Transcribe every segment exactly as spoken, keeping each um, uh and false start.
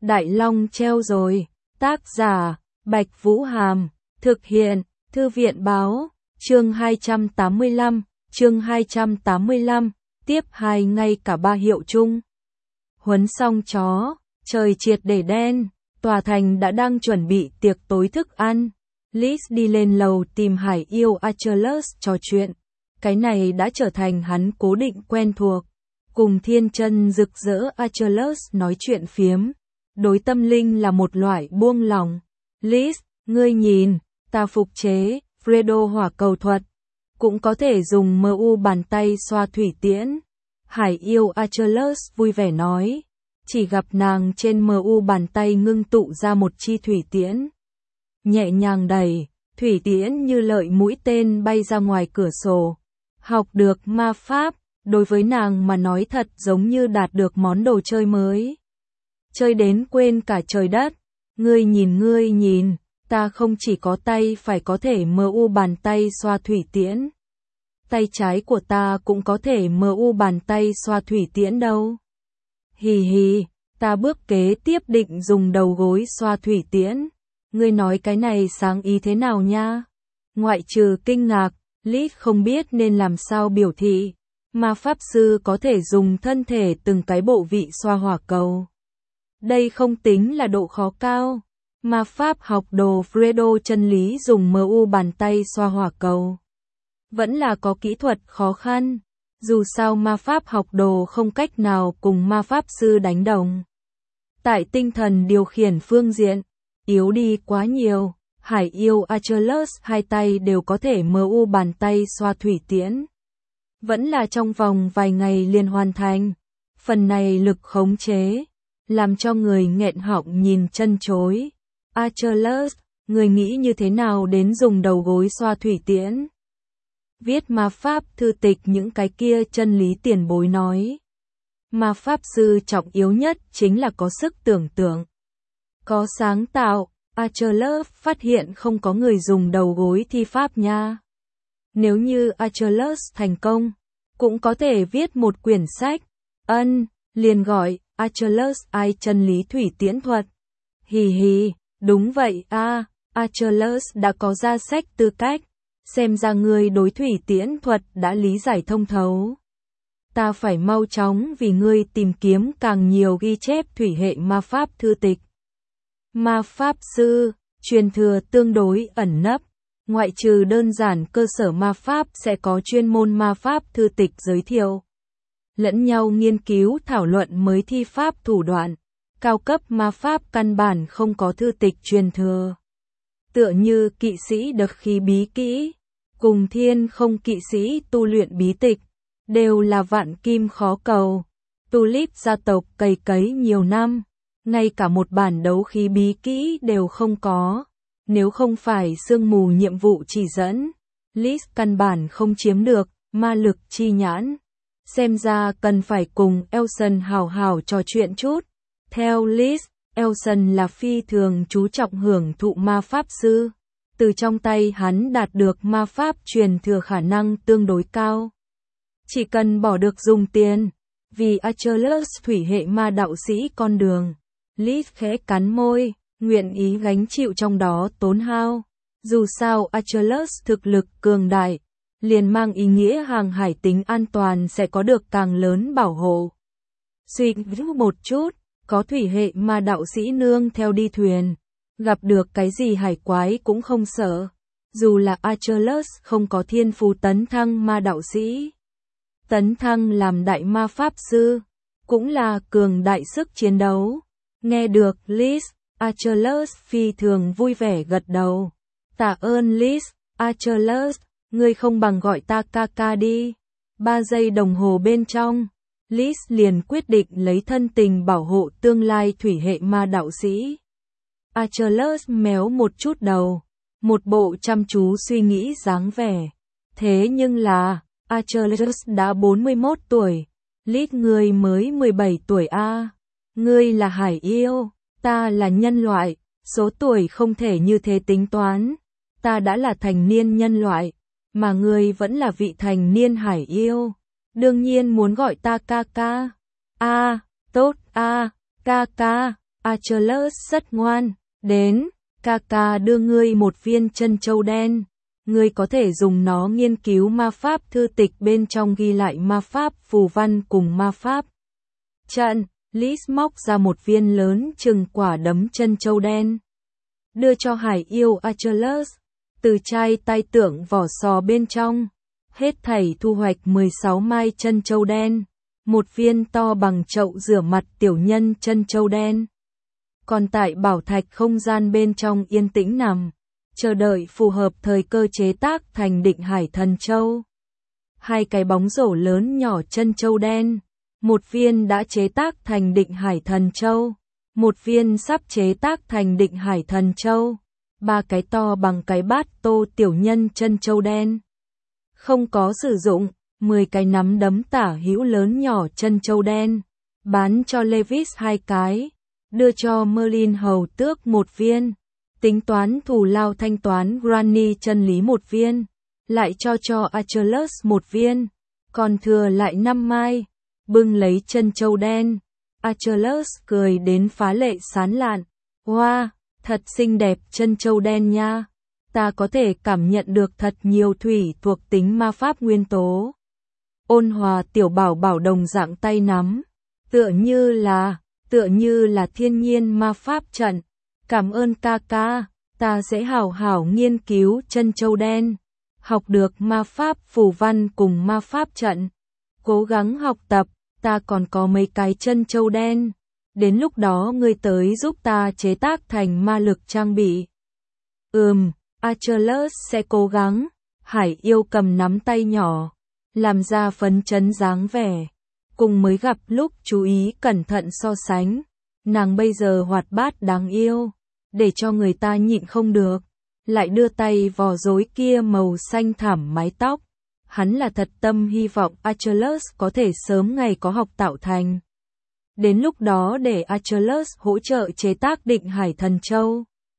Đại Long treo rồi. Tác giả, Bạch Vũ Hàm. Thực hiện, Thư viện Báo. Chương hai trăm tám mươi lăm, chương hai trăm tám mươi lăm, tiếp hai ngay cả ba hiệu chung. Huấn xong chó, trời triệt để đen, tòa thành đã đang chuẩn bị tiệc tối thức ăn. Liz đi lên lầu tìm Hải yêu Achilles trò chuyện. Cái này đã trở thành hắn cố định quen thuộc. Cùng thiên chân rực rỡ Achilles nói chuyện phiếm. Đối tâm linh là một loại buông lỏng. Liz, ngươi nhìn, ta phục chế, Fredo hỏa cầu thuật. Cũng có thể dùng em u bàn tay xoa thủy tiễn. Hải yêu Achilles vui vẻ nói. Chỉ gặp nàng trên em u bàn tay ngưng tụ ra một chi thủy tiễn. Nhẹ nhàng đẩy, thủy tiễn như lợi mũi tên bay ra ngoài cửa sổ. Học được ma pháp, đối với nàng mà nói thật giống như đạt được món đồ chơi mới. Chơi đến quên cả trời đất. Ngươi nhìn ngươi nhìn, ta không chỉ có tay phải có thể em u bàn tay xoa thủy tiễn. Tay trái của ta cũng có thể em u bàn tay xoa thủy tiễn đâu. Hì hì, ta bước kế tiếp định dùng đầu gối xoa thủy tiễn. Ngươi nói cái này sáng ý thế nào nha? Ngoại trừ kinh ngạc, Liz không biết nên làm sao biểu thị. Ma pháp sư có thể dùng thân thể từng cái bộ vị xoa hỏa cầu. Đây không tính là độ khó cao. Ma pháp học đồ Fredo chân lý dùng em u bàn tay xoa hỏa cầu. Vẫn là có kỹ thuật khó khăn. Dù sao ma pháp học đồ không cách nào cùng ma pháp sư đánh đồng. Tại tinh thần điều khiển phương diện, yếu đi quá nhiều. Hải yêu Achilles hai tay đều có thể em u bàn tay xoa thủy tiễn. Vẫn là trong vòng vài ngày liền hoàn thành. Phần này lực khống chế, làm cho người nghẹn họng nhìn chân chối. Achilles, người nghĩ như thế nào đến dùng đầu gối xoa thủy tiễn? Viết ma pháp thư tịch những cái kia chân lý tiền bối nói. Ma pháp sư trọng yếu nhất chính là có sức tưởng tượng. Có sáng tạo, Achilles phát hiện không có người dùng đầu gối thi pháp nha. Nếu như Achilles thành công, cũng có thể viết một quyển sách. Ân, liền gọi, Achilles ai chân lý thủy tiễn thuật. Hì hì, đúng vậy a, à, Achilles đã có ra sách tư cách. Xem ra ngươi đối thủy tiễn thuật đã lý giải thông thấu. Ta phải mau chóng vì ngươi tìm kiếm càng nhiều ghi chép thủy hệ ma pháp thư tịch. Ma pháp sư, truyền thừa tương đối ẩn nấp. Ngoại trừ đơn giản cơ sở ma pháp sẽ có chuyên môn ma pháp thư tịch giới thiệu. Lẫn nhau nghiên cứu thảo luận mới thi pháp thủ đoạn. Cao cấp ma pháp căn bản không có thư tịch truyền thừa. Tựa như kỵ sĩ độc khí bí kỹ, cùng thiên không kỵ sĩ tu luyện bí tịch, đều là vạn kim khó cầu. Tulip gia tộc cày cấy nhiều năm, ngay cả một bản đấu khí bí kỹ đều không có. Nếu không phải sương mù nhiệm vụ chỉ dẫn, Liz căn bản không chiếm được ma lực chi nhãn. Xem ra cần phải cùng Elson hào hào trò chuyện chút. Theo Liz, Elson là phi thường chú trọng hưởng thụ ma pháp sư. Từ trong tay hắn đạt được ma pháp truyền thừa khả năng tương đối cao. Chỉ cần bỏ được dùng tiền, vì Achilles thủy hệ ma đạo sĩ con đường. Liz khẽ cắn môi, nguyện ý gánh chịu trong đó tốn hao. Dù sao Achilles thực lực cường đại, liền mang ý nghĩa hàng hải tính an toàn sẽ có được càng lớn bảo hộ. Suy nghĩ một chút, có thủy hệ ma đạo sĩ nương theo đi thuyền. Gặp được cái gì hải quái cũng không sợ. Dù là Achilles không có thiên phú tấn thăng ma đạo sĩ. Tấn thăng làm đại ma pháp sư, cũng là cường đại sức chiến đấu. Nghe được Liz, Achilles phi thường vui vẻ gật đầu. Tạ ơn Liz, Achilles, ngươi không bằng gọi ta ca ca đi. Ba giây đồng hồ bên trong, Liz liền quyết định lấy thân tình bảo hộ tương lai thủy hệ ma đạo sĩ. Achilles méo một chút đầu, một bộ chăm chú suy nghĩ dáng vẻ. Thế nhưng là, Achilles đã bốn mươi mốt tuổi, Liz ngươi mới mười bảy tuổi a. À. Ngươi là hải yêu, ta là nhân loại, số tuổi không thể như thế tính toán. Ta đã là thành niên nhân loại, mà ngươi vẫn là vị thành niên hải yêu. Đương nhiên muốn gọi ta ca ca. A, tốt a, ca ca. Achilles rất ngoan, đến, Kaka đưa ngươi một viên chân châu đen. Ngươi có thể dùng nó nghiên cứu ma pháp thư tịch bên trong ghi lại ma pháp phù văn cùng ma pháp trận. Lis móc ra một viên lớn chừng quả đấm chân châu đen. Đưa cho hải yêu Achilles. Từ chai tay tượng vỏ sò bên trong. Hết thảy thu hoạch mười sáu mai chân châu đen. Một viên to bằng chậu rửa mặt tiểu nhân chân châu đen. Còn tại bảo thạch không gian bên trong yên tĩnh nằm. Chờ đợi phù hợp thời cơ chế tác thành định hải thần châu. Hai cái bóng rổ lớn nhỏ chân châu đen. Một viên đã chế tác thành định hải thần châu. Một viên sắp chế tác thành định hải thần châu. Ba cái to bằng cái bát tô tiểu nhân chân châu đen. Không có sử dụng. Mười cái nắm đấm tả hữu lớn nhỏ chân châu đen. Bán cho Levis hai cái. Đưa cho Merlin hầu tước một viên. Tính toán thù lao thanh toán Granny chân lý một viên. Lại cho cho Achilles một viên. Còn thừa lại năm mai. Bưng lấy chân châu đen. Achilles cười đến phá lệ sán lạn. Wow, thật xinh đẹp chân châu đen nha. Ta có thể cảm nhận được thật nhiều thủy thuộc tính ma pháp nguyên tố. Ôn hòa tiểu bảo bảo đồng dạng tay nắm. Tựa như là, tựa như là thiên nhiên ma pháp trận. Cảm ơn Kaka, ta sẽ hảo hảo nghiên cứu chân châu đen. Học được ma pháp phù văn cùng ma pháp trận. Cố gắng học tập, ta còn có mấy cái chân châu đen. Đến lúc đó ngươi tới giúp ta chế tác thành ma lực trang bị. Ừm, Achilles sẽ cố gắng. Hải yêu cầm nắm tay nhỏ. Làm ra phấn chấn dáng vẻ. Cùng mới gặp lúc chú ý cẩn thận so sánh. Nàng bây giờ hoạt bát đáng yêu. Để cho người ta nhịn không được. Lại đưa tay vò rối kia màu xanh thẳm mái tóc. Hắn là thật tâm hy vọng Achilles có thể sớm ngày có học tạo thành. Đến lúc đó để Achilles hỗ trợ chế tác định hải thần châu.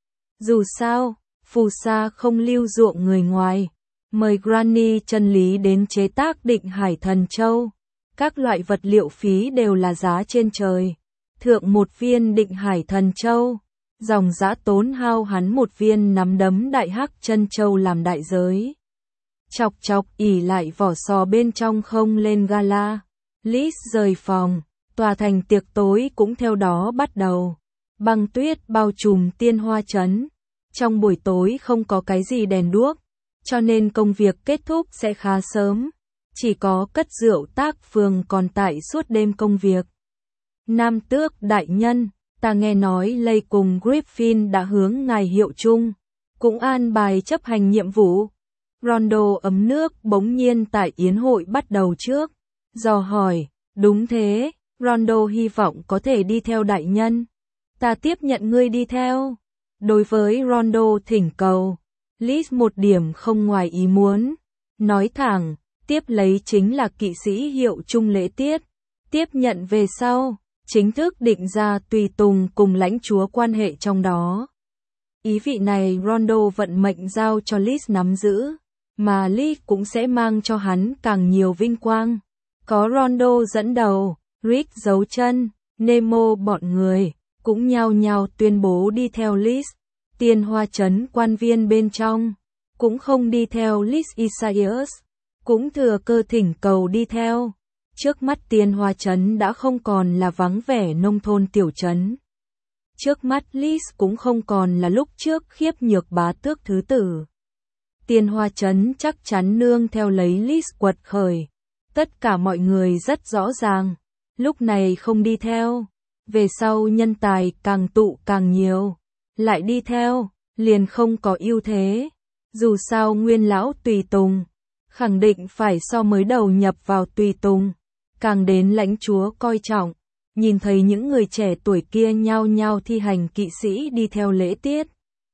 Dù sao, phù sa không lưu ruộng người ngoài. Mời Granny chân lý đến chế tác định hải thần châu. Các loại vật liệu phí đều là giá trên trời. Thượng một viên định hải thần châu. Dòng giá tốn hao hắn một viên nắm đấm đại hắc chân châu làm đại giới. Chọc chọc ỉ lại vỏ sò bên trong không lên gala. Lis rời phòng. Tòa thành tiệc tối cũng theo đó bắt đầu. Băng tuyết bao trùm tiên hoa trấn. Trong buổi tối không có cái gì đèn đuốc. Cho nên công việc kết thúc sẽ khá sớm. Chỉ có cất rượu tác phường còn tại suốt đêm công việc. Nam tước đại nhân, ta nghe nói Lây cùng Griffin đã hướng ngài hiệu chung. Cũng an bài chấp hành nhiệm vụ. Rondo ấm nước bỗng nhiên tại yến hội bắt đầu trước. Dò hỏi, đúng thế, Rondo hy vọng có thể đi theo đại nhân. Ta tiếp nhận ngươi đi theo. Đối với Rondo thỉnh cầu, Lis một điểm không ngoài ý muốn. Nói thẳng, tiếp lấy chính là kỵ sĩ hiệu chung lễ tiết. Tiếp nhận về sau, chính thức định ra tùy tùng cùng lãnh chúa quan hệ trong đó. Ý vị này Rondo vận mệnh giao cho Lis nắm giữ, mà Lis cũng sẽ mang cho hắn càng nhiều vinh quang. Có Rondo dẫn đầu, Rick giấu chân, Nemo bọn người, cũng nhao nhao tuyên bố đi theo Lis. Tiên hoa trấn quan viên bên trong, cũng không đi theo Lis Isaias, cũng thừa cơ thỉnh cầu đi theo. Trước mắt tiên hoa trấn đã không còn là vắng vẻ nông thôn tiểu trấn. Trước mắt Lis cũng không còn là lúc trước khiếp nhược bá tước thứ tử. Tiên hoa trấn chắc chắn nương theo lấy Lis quật khởi. Tất cả mọi người rất rõ ràng, lúc này không đi theo, về sau nhân tài càng tụ càng nhiều. Lại đi theo, liền không có ưu thế. Dù sao nguyên lão tùy tùng, khẳng định phải so mới đầu nhập vào tùy tùng. Càng đến lãnh chúa coi trọng, nhìn thấy những người trẻ tuổi kia nhao nhao thi hành kỵ sĩ đi theo lễ tiết.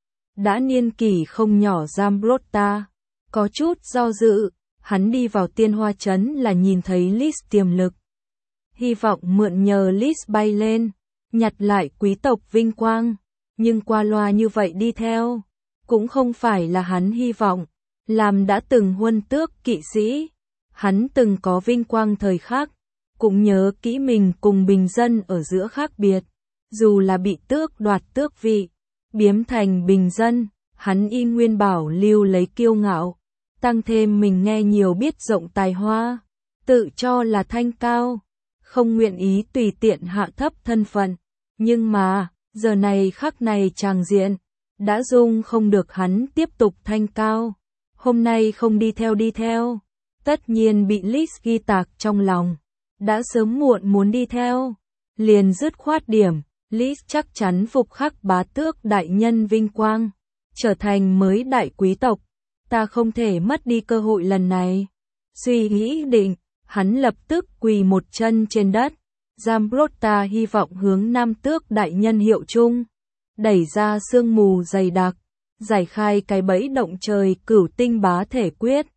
Đã niên kỷ không nhỏ Zambrotta, có chút do dự, hắn đi vào tiên hoa trấn là nhìn thấy Lis tiềm lực. Hy vọng mượn nhờ Lis bay lên, nhặt lại quý tộc vinh quang. Nhưng qua loa như vậy đi theo, cũng không phải là hắn hy vọng. Làm đã từng huân tước kỵ sĩ, hắn từng có vinh quang thời khắc, cũng nhớ kỹ mình cùng bình dân ở giữa khác biệt. dù là bị tước đoạt tước vị, biếm thành bình dân, hắn y nguyên bảo lưu lấy kiêu ngạo, tăng thêm mình nghe nhiều biết rộng tài hoa, tự cho là thanh cao, không nguyện ý tùy tiện hạ thấp thân phận, nhưng mà, giờ này khắc này tràng diện, đã dung không được hắn tiếp tục thanh cao, hôm nay không đi theo đi theo, tất nhiên bị Liz ghi tạc trong lòng, đã sớm muộn muốn đi theo, liền dứt khoát điểm, Liz chắc chắn phục khắc bá tước đại nhân vinh quang, trở thành mới đại quý tộc, ta không thể mất đi cơ hội lần này. Suy nghĩ định, hắn lập tức quỳ một chân trên đất, Zambrotta hy vọng hướng nam tước đại nhân hiệu chung, đẩy ra sương mù dày đặc, giải khai cái bẫy động trời cửu tinh bá thể quyết,